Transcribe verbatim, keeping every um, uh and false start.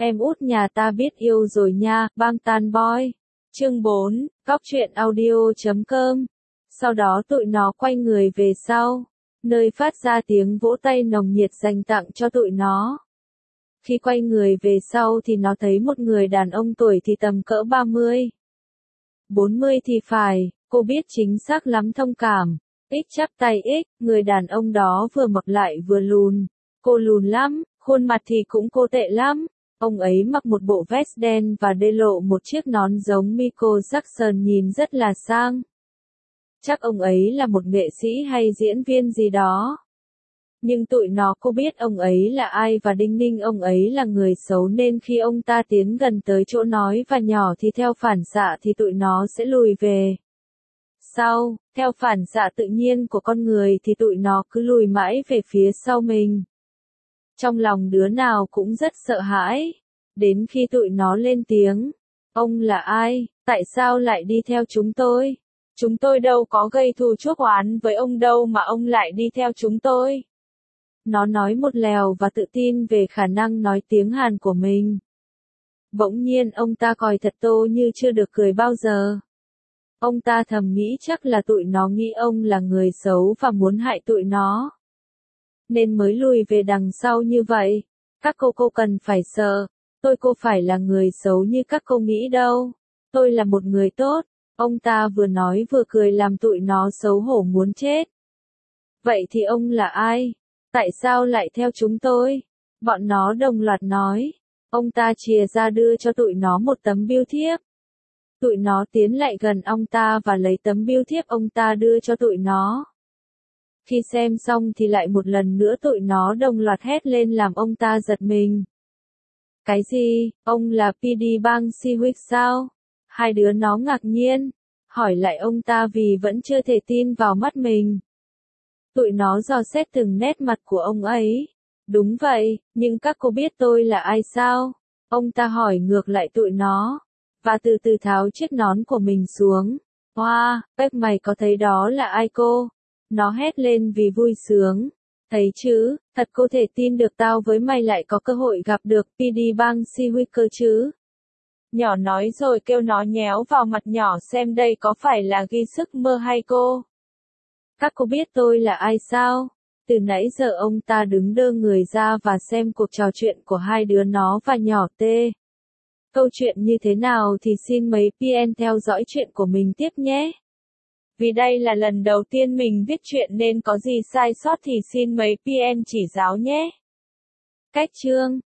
Em út nhà ta biết yêu rồi nha, Bangtan Boy. Chương bốn, Cóc truyện audio chấm com. Sau đó tụi nó quay người về sau, nơi phát ra tiếng vỗ tay nồng nhiệt dành tặng cho tụi nó. Khi quay người về sau thì nó thấy một người đàn ông tuổi thì tầm cỡ ba mươi. bốn mươi thì phải, cô biết chính xác lắm thông cảm. X chắp tay X, người đàn ông đó vừa mập lại vừa lùn. Cô lùn lắm, khuôn mặt thì cũng cô tệ lắm. Ông ấy mặc một bộ vest đen và đê lộ một chiếc nón giống Michael Jackson nhìn rất là sang. Chắc ông ấy là một nghệ sĩ hay diễn viên gì đó. Nhưng tụi nó có biết ông ấy là ai và đinh ninh ông ấy là người xấu nên khi ông ta tiến gần tới chỗ nói và nhỏ thì theo phản xạ thì tụi nó sẽ lùi về. Sau, theo phản xạ tự nhiên của con người thì tụi nó cứ lùi mãi về phía sau mình. Trong lòng đứa nào cũng rất sợ hãi. Đến khi tụi nó lên tiếng. Ông là ai? Tại sao lại đi theo chúng tôi? Chúng tôi đâu có gây thù chuốc oán với ông đâu mà ông lại đi theo chúng tôi. Nó nói một lèo và tự tin về khả năng nói tiếng Hàn của mình. Bỗng nhiên ông ta còi thật to như chưa được cười bao giờ. Ông ta thầm nghĩ chắc là tụi nó nghĩ ông là người xấu và muốn hại tụi nó. Nên mới lùi về đằng sau như vậy. Các cô cô cần phải sợ. Tôi cô phải là người xấu như các cô nghĩ đâu. Tôi là một người tốt. Ông ta vừa nói vừa cười làm tụi nó xấu hổ muốn chết. Vậy thì ông là ai? Tại sao lại theo chúng tôi? Bọn nó đồng loạt nói. Ông ta chìa ra đưa cho tụi nó một tấm bưu thiếp. Tụi nó tiến lại gần ông ta và lấy tấm bưu thiếp ông ta đưa cho tụi nó. Khi xem xong thì lại một lần nữa tụi nó đồng loạt hét lên làm ông ta giật mình. Cái gì? Ông là pê đê Bang Si-Hyuk sao? Hai đứa nó ngạc nhiên, hỏi lại ông ta vì vẫn chưa thể tin vào mắt mình. Tụi nó dò xét từng nét mặt của ông ấy. Đúng vậy, nhưng các cô biết tôi là ai sao? Ông ta hỏi ngược lại tụi nó, và từ từ tháo chiếc nón của mình xuống. Wow, các mày có thấy đó là ai cô? Nó hét lên vì vui sướng. Thấy chứ, thật cô thể tin được tao với mày lại có cơ hội gặp được pê đê Bang Si-Hyuk cơ chứ. Nhỏ nói rồi kêu nó nhéo vào mặt nhỏ xem đây có phải là ghi sức mơ hay cô. Các cô biết tôi là ai sao? Từ nãy giờ ông ta đứng đơ người ra và xem cuộc trò chuyện của hai đứa nó và nhỏ tê. Câu chuyện như thế nào thì xin mấy pê en theo dõi chuyện của mình tiếp nhé. Vì đây là lần đầu tiên mình viết chuyện nên có gì sai sót thì xin mấy pê en chỉ giáo nhé. Cách chương